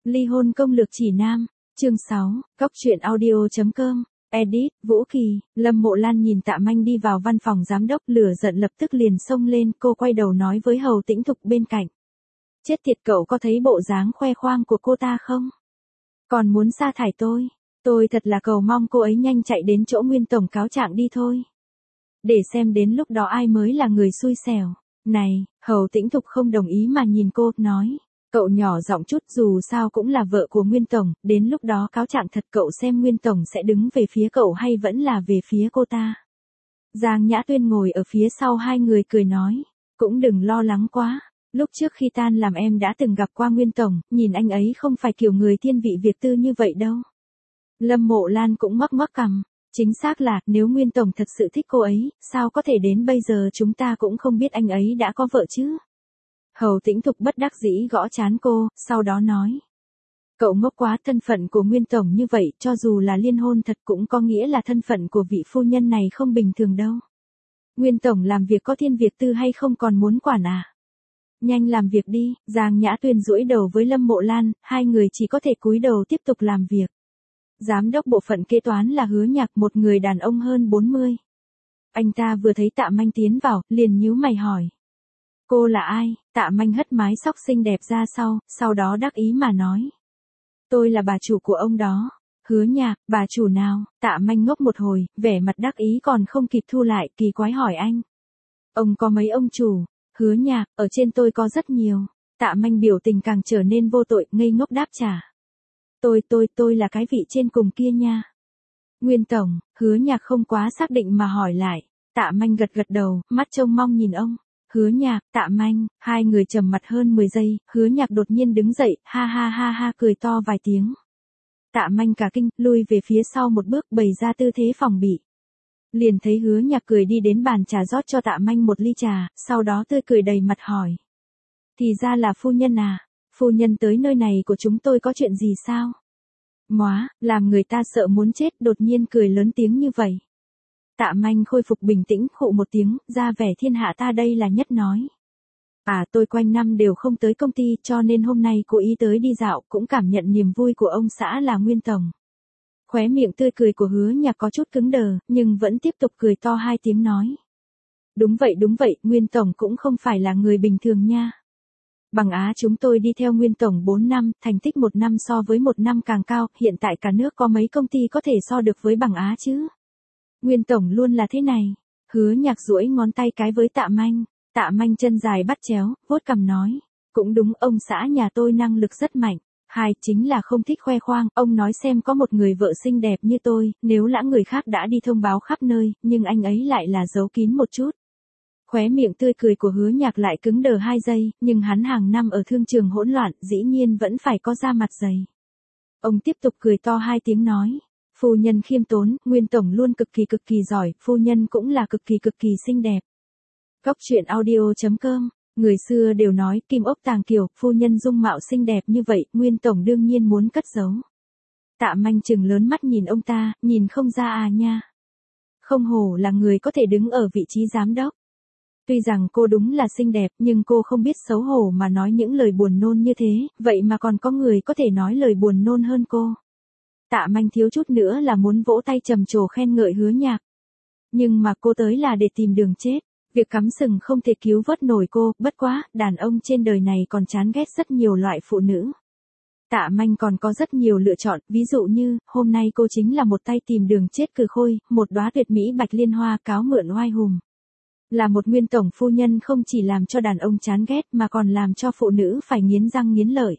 Ly hôn công lược chỉ nam, chương 6, Cóc truyện audio.com, edit, Vũ Kỳ. Lâm Mộ Lan nhìn Tạ Manh đi vào văn phòng giám đốc, lửa giận lập tức liền xông lên, cô quay đầu nói với Hầu Tĩnh Thục bên cạnh. Chết tiệt, cậu có thấy bộ dáng khoe khoang của cô ta không? Còn muốn sa thải tôi thật là cầu mong cô ấy nhanh chạy đến chỗ Nguyên tổng cáo trạng đi thôi. Để xem đến lúc đó ai mới là người xui xẻo. Này, Hầu Tĩnh Thục không đồng ý mà nhìn cô, nói. Cậu nhỏ giọng chút, dù sao cũng là vợ của Nguyên tổng, đến lúc đó cáo trạng thật cậu xem Nguyên tổng sẽ đứng về phía cậu hay vẫn là về phía cô ta. Giang Nhã Tuyên ngồi ở phía sau hai người cười nói. Cũng đừng lo lắng quá. Lúc trước khi tan làm em đã từng gặp qua Nguyên tổng, nhìn anh ấy không phải kiểu người thiên vị Việt tư như vậy đâu. Lâm Mộ Lan cũng ngoắc ngoắc cằm. Chính xác là, nếu Nguyên tổng thật sự thích cô ấy, sao có thể đến bây giờ chúng ta cũng không biết anh ấy đã có vợ chứ? Hầu Tĩnh Thục bất đắc dĩ gõ trán cô, sau đó nói. Cậu ngốc quá, thân phận của Nguyên tổng như vậy, cho dù là liên hôn thật cũng có nghĩa là thân phận của vị phu nhân này không bình thường đâu. Nguyên tổng làm việc có thiên Việt tư hay không còn muốn quản à? Nhanh làm việc đi, Giang Nhã Tuyên duỗi đầu với Lâm Mộ Lan, hai người chỉ có thể cúi đầu tiếp tục làm việc. Giám đốc bộ phận kế toán là Hứa Nhạc, một người đàn ông hơn 40. Anh ta vừa thấy Tạ Manh tiến vào, liền nhíu mày hỏi. Cô là ai? Tạ Manh hất mái tóc xinh đẹp ra sau đó đắc ý mà nói. Tôi là bà chủ của ông đó. Hứa Nhạc, bà chủ nào? Tạ Manh ngốc một hồi, vẻ mặt đắc ý còn không kịp thu lại, kỳ quái hỏi anh. Ông có mấy ông chủ? Hứa Nhạc, ở trên tôi có rất nhiều. Tạ Manh biểu tình càng trở nên vô tội, ngây ngốc đáp trả. Tôi là cái vị trên cùng kia nha. Nguyên tổng, Hứa Nhạc không quá xác định mà hỏi lại. Tạ Manh gật gật đầu, mắt trông mong nhìn ông. Hứa Nhạc, Tạ Manh, hai người trầm mặt hơn 10 giây, Hứa Nhạc đột nhiên đứng dậy, ha ha ha ha cười to vài tiếng. Tạ Manh cả kinh, lui về phía sau một bước, bày ra tư thế phòng bị. Liền thấy Hứa Nhạc cười đi đến bàn trà rót cho Tạ Manh một ly trà, sau đó tươi cười đầy mặt hỏi. Thì ra là phu nhân à, phu nhân tới nơi này của chúng tôi có chuyện gì sao? Móa, làm người ta sợ muốn chết, đột nhiên cười lớn tiếng như vậy. Tạ Manh khôi phục bình tĩnh, khụ một tiếng, ra vẻ thiên hạ ta đây là nhất nói. À, tôi quanh năm đều không tới công ty, cho nên hôm nay cố ý tới đi dạo, cũng cảm nhận niềm vui của ông xã là Nguyên tổng. Khóe miệng tươi cười của Hứa Nhạc có chút cứng đờ, nhưng vẫn tiếp tục cười to hai tiếng nói. Đúng vậy, Nguyên tổng cũng không phải là người bình thường nha. Bằng Á chúng tôi đi theo Nguyên tổng 4 năm, thành tích một năm so với một năm càng cao, hiện tại cả nước có mấy công ty có thể so được với Bằng Á chứ? Nguyên tổng luôn là thế này. Hứa Nhạc duỗi ngón tay cái với Tạ Manh. Tạ Manh chân dài bắt chéo, vuốt cằm nói. Cũng đúng, ông xã nhà tôi năng lực rất mạnh. Hai, chính là không thích khoe khoang, ông nói xem có một người vợ xinh đẹp như tôi, nếu lã người khác đã đi thông báo khắp nơi, nhưng anh ấy lại là giấu kín một chút. Khóe miệng tươi cười của Hứa Nhạc lại cứng đờ 2 giây, nhưng hắn hàng năm ở thương trường hỗn loạn, dĩ nhiên vẫn phải có da mặt dày. Ông tiếp tục cười to 2 tiếng nói. Phu nhân khiêm tốn, Nguyên tổng luôn cực kỳ giỏi, phu nhân cũng là cực kỳ xinh đẹp. Cóc truyện audio.com, người xưa đều nói kim ốc tàng kiều, phu nhân dung mạo xinh đẹp như vậy, Nguyên tổng đương nhiên muốn cất giấu. Tạ Manh trừng lớn mắt nhìn ông ta, nhìn không ra à nha. Không hổ là người có thể đứng ở vị trí giám đốc. Tuy rằng cô đúng là xinh đẹp, nhưng cô không biết xấu hổ mà nói những lời buồn nôn như thế, vậy mà còn có người có thể nói lời buồn nôn hơn cô. Tạ Manh thiếu chút nữa là muốn vỗ tay trầm trồ khen ngợi Hứa Nhạc. Nhưng mà cô tới là để tìm đường chết, việc cắm sừng không thể cứu vớt nổi cô, bất quá, đàn ông trên đời này còn chán ghét rất nhiều loại phụ nữ. Tạ Manh còn có rất nhiều lựa chọn, ví dụ như, hôm nay cô chính là một tay tìm đường chết cừ khôi, một đóa tuyệt mỹ bạch liên hoa cáo mượn oai hùng. Là một Nguyên tổng phu nhân không chỉ làm cho đàn ông chán ghét mà còn làm cho phụ nữ phải nghiến răng nghiến lợi.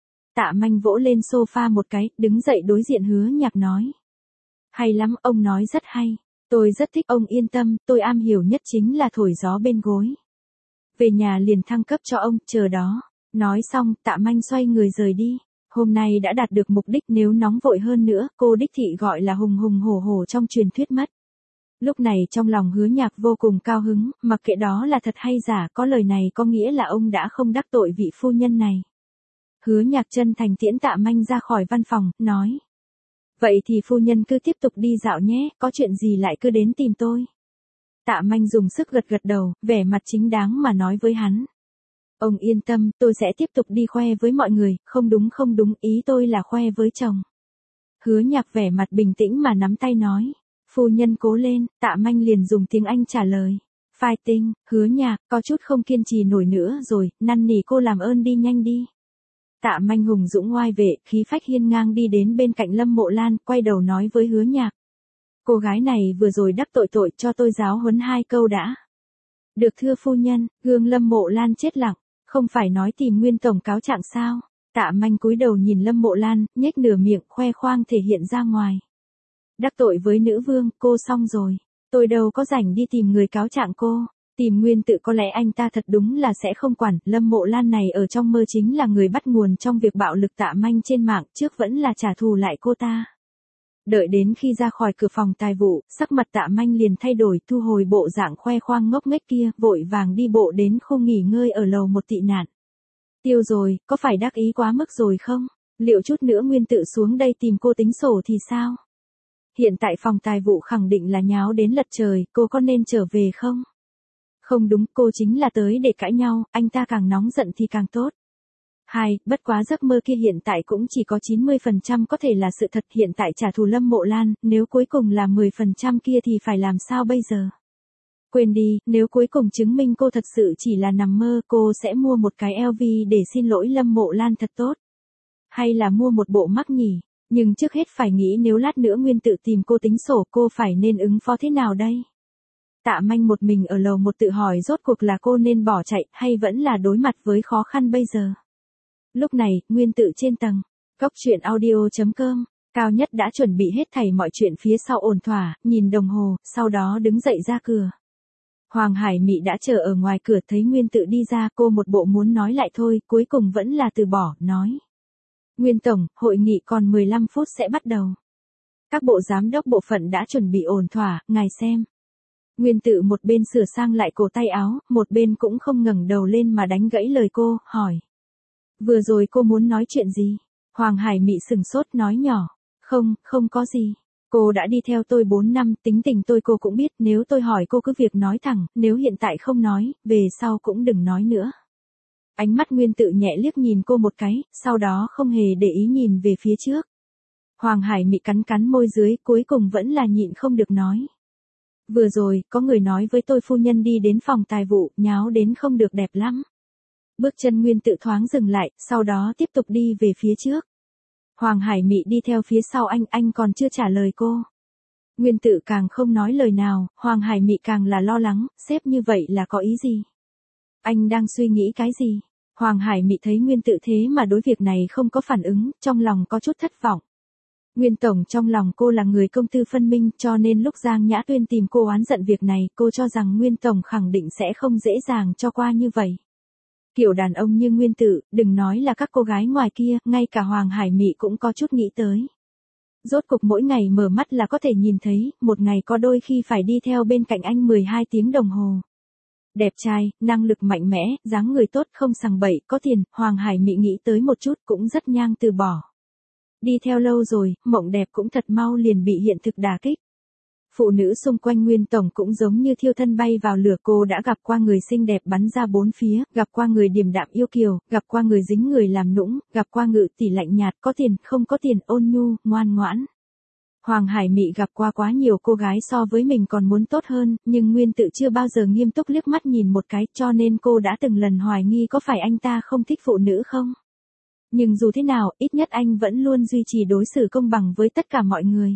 Tạ Manh vỗ lên sofa một cái, đứng dậy đối diện Hứa Nhạc nói. Hay lắm, ông nói rất hay. Tôi rất thích, ông yên tâm, tôi am hiểu nhất chính là thổi gió bên gối. Về nhà liền thăng cấp cho ông, chờ đó. Nói xong, Tạ Manh xoay người rời đi. Hôm nay đã đạt được mục đích, nếu nóng vội hơn nữa, cô đích thị gọi là hùng hùng hổ hổ trong truyền thuyết mất. Lúc này trong lòng Hứa Nhạc vô cùng cao hứng, mặc kệ đó là thật hay giả, có lời này có nghĩa là ông đã không đắc tội vị phu nhân này. Hứa Nhạc chân thành tiễn Tạ Manh ra khỏi văn phòng, nói. Vậy thì phu nhân cứ tiếp tục đi dạo nhé, có chuyện gì lại cứ đến tìm tôi. Tạ Manh dùng sức gật gật đầu, vẻ mặt chính đáng mà nói với hắn. Ông yên tâm, tôi sẽ tiếp tục đi khoe với mọi người, không đúng, ý tôi là khoe với chồng. Hứa Nhạc vẻ mặt bình tĩnh mà nắm tay nói. Phu nhân cố lên, Tạ Manh liền dùng tiếng Anh trả lời. Fighting, Hứa Nhạc, có chút không kiên trì nổi nữa rồi, năn nỉ cô làm ơn đi nhanh đi. Tạ Manh hùng dũng oai vệ, khí phách hiên ngang đi đến bên cạnh Lâm Mộ Lan, quay đầu nói với Hứa Nhạc. Cô gái này vừa rồi đắc tội cho tôi giáo huấn 2 câu đã. Được thưa phu nhân, gương Lâm Mộ Lan chết lặng, không phải nói tìm Nguyên tổng cáo trạng sao? Tạ Manh cúi đầu nhìn Lâm Mộ Lan, nhếch nửa miệng khoe khoang thể hiện ra ngoài. Đắc tội với nữ vương, cô xong rồi. Tôi đâu có rảnh đi tìm người cáo trạng cô. Tìm Nguyên Tự có lẽ anh ta thật đúng là sẽ không quản. Lâm Mộ Lan này ở trong mơ chính là người bắt nguồn trong việc bạo lực Tạ Manh trên mạng, trước vẫn là trả thù lại cô ta. Đợi đến khi ra khỏi cửa phòng tài vụ, sắc mặt Tạ Manh liền thay đổi, thu hồi bộ dạng khoe khoang ngốc nghếch kia, vội vàng đi bộ đến khu nghỉ ngơi ở lầu một tị nạn. Tiêu rồi, có phải đắc ý quá mức rồi không? Liệu chút nữa Nguyên Tự xuống đây tìm cô tính sổ thì sao? Hiện tại phòng tài vụ khẳng định là nháo đến lật trời, cô có nên trở về không? Không đúng, cô chính là tới để cãi nhau, anh ta càng nóng giận thì càng tốt. Bất quá giấc mơ kia hiện tại cũng chỉ có 90% có thể là sự thật, hiện tại trả thù Lâm Mộ Lan, nếu cuối cùng là 10% kia thì phải làm sao bây giờ? Quên đi, nếu cuối cùng chứng minh cô thật sự chỉ là nằm mơ, cô sẽ mua một cái LV để xin lỗi Lâm Mộ Lan thật tốt. Hay là mua một bộ mắc nhỉ? Nhưng trước hết phải nghĩ nếu lát nữa Nguyên Tự tìm cô tính sổ, cô phải nên ứng phó thế nào đây? Tạ Manh một mình ở lầu một tự hỏi rốt cuộc là cô nên bỏ chạy hay vẫn là đối mặt với khó khăn bây giờ. Lúc này, Nguyên Tự trên tầng, góc chuyện audio.com, Cao Nhất đã chuẩn bị hết thảy mọi chuyện phía sau ổn thỏa, nhìn đồng hồ, sau đó đứng dậy ra cửa. Hoàng Hải Mị đã chờ ở ngoài cửa thấy Nguyên Tự đi ra, cô một bộ muốn nói lại thôi, cuối cùng vẫn là từ bỏ, nói. Nguyên Tổng, hội nghị còn 15 phút sẽ bắt đầu. Các bộ giám đốc bộ phận đã chuẩn bị ổn thỏa, ngài xem. Nguyên Tự một bên sửa sang lại cổ tay áo, một bên cũng không ngẩng đầu lên mà đánh gãy lời cô, hỏi. Vừa rồi cô muốn nói chuyện gì? Hoàng Hải Mị sừng sốt nói nhỏ. Không có gì. Cô đã đi theo tôi 4 năm, tính tình tôi cô cũng biết, nếu tôi hỏi cô cứ việc nói thẳng, nếu hiện tại không nói, về sau cũng đừng nói nữa. Ánh mắt Nguyên Tự nhẹ liếc nhìn cô một cái, sau đó không hề để ý nhìn về phía trước. Hoàng Hải Mị cắn môi dưới, cuối cùng vẫn là nhịn không được nói. Vừa rồi, có người nói với tôi phu nhân đi đến phòng tài vụ, nháo đến không được đẹp lắm. Bước chân Nguyên Tự thoáng dừng lại, sau đó tiếp tục đi về phía trước. Hoàng Hải Mị đi theo phía sau anh còn chưa trả lời cô. Nguyên Tự càng không nói lời nào, Hoàng Hải Mị càng là lo lắng, sếp như vậy là có ý gì? Anh đang suy nghĩ cái gì? Hoàng Hải Mị thấy Nguyên Tự thế mà đối việc này không có phản ứng, trong lòng có chút thất vọng. Nguyên Tổng trong lòng cô là người công tư phân minh, cho nên lúc Giang Nhã Tuyên tìm cô oán giận việc này, cô cho rằng Nguyên Tổng khẳng định sẽ không dễ dàng cho qua như vậy. Kiểu đàn ông như Nguyên Tự, đừng nói là các cô gái ngoài kia, ngay cả Hoàng Hải Mị cũng có chút nghĩ tới. Rốt cục mỗi ngày mở mắt là có thể nhìn thấy, một ngày có đôi khi phải đi theo bên cạnh anh 12 tiếng đồng hồ. Đẹp trai, năng lực mạnh mẽ, dáng người tốt không sằng bậy, có tiền, Hoàng Hải Mị nghĩ tới một chút cũng rất nhang từ bỏ. Đi theo lâu rồi, mộng đẹp cũng thật mau liền bị hiện thực đả kích. Phụ nữ xung quanh Nguyên Tổng cũng giống như thiêu thân bay vào lửa, cô đã gặp qua người xinh đẹp bắn ra bốn phía, gặp qua người điềm đạm yêu kiều, gặp qua người dính người làm nũng, gặp qua ngự tỷ lạnh nhạt, có tiền, không có tiền, ôn nhu, ngoan ngoãn. Hoàng Hải Mị gặp qua quá nhiều cô gái so với mình còn muốn tốt hơn, nhưng Nguyên Tự chưa bao giờ nghiêm túc liếc mắt nhìn một cái, cho nên cô đã từng lần hoài nghi có phải anh ta không thích phụ nữ không? Nhưng dù thế nào, ít nhất anh vẫn luôn duy trì đối xử công bằng với tất cả mọi người.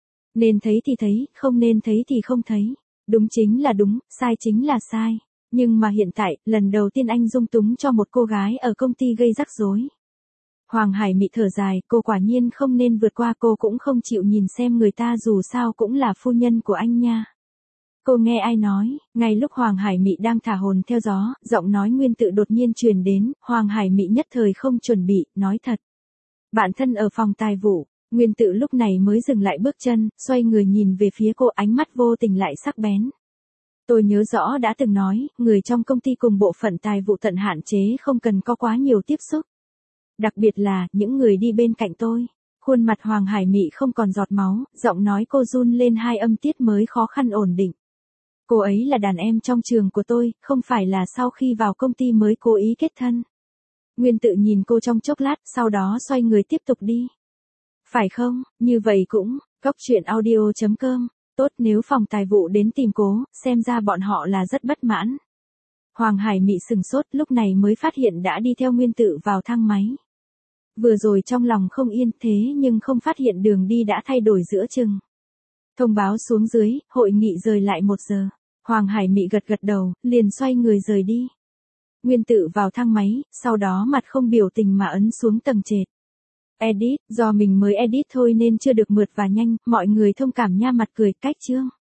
Nên thấy thì thấy, không nên thấy thì không thấy. Đúng chính là đúng, sai chính là sai. Nhưng mà hiện tại, lần đầu tiên anh dung túng cho một cô gái ở công ty gây rắc rối. Hoàng Hải Mị thở dài, cô quả nhiên không nên vượt qua, cô cũng không chịu nhìn xem người ta dù sao cũng là phu nhân của anh nha. Cô nghe ai nói, ngay lúc Hoàng Hải Mị đang thả hồn theo gió, giọng nói Nguyên Tự đột nhiên truyền đến, Hoàng Hải Mị nhất thời không chuẩn bị, nói thật. Bạn thân ở phòng tài vụ, Nguyên Tự lúc này mới dừng lại bước chân, xoay người nhìn về phía cô, ánh mắt vô tình lại sắc bén. Tôi nhớ rõ đã từng nói, người trong công ty cùng bộ phận tài vụ tận hạn chế không cần có quá nhiều tiếp xúc. Đặc biệt là, những người đi bên cạnh tôi. Khuôn mặt Hoàng Hải Mị không còn giọt máu, giọng nói cô run lên 2 âm tiết mới khó khăn ổn định. Cô ấy là đàn em trong trường của tôi, không phải là sau khi vào công ty mới cố ý kết thân. Nguyên Tự nhìn cô trong chốc lát, sau đó xoay người tiếp tục đi. Phải không, như vậy cũng, Cóc truyện audio.com, tốt nếu phòng tài vụ đến tìm cố, xem ra bọn họ là rất bất mãn. Hoàng Hải Mị sừng sốt lúc này mới phát hiện đã đi theo Nguyên Tự vào thang máy. Vừa rồi trong lòng không yên thế nhưng không phát hiện đường đi đã thay đổi giữa chừng. Thông báo xuống dưới, hội nghị rời lại 1 giờ. Hoàng Hải Mị gật gật đầu, liền xoay người rời đi. Nguyên Tự vào thang máy, sau đó mặt không biểu tình mà ấn xuống tầng trệt. Edit, do mình mới edit thôi nên chưa được mượt và nhanh, mọi người thông cảm nha, mặt cười, cách chương.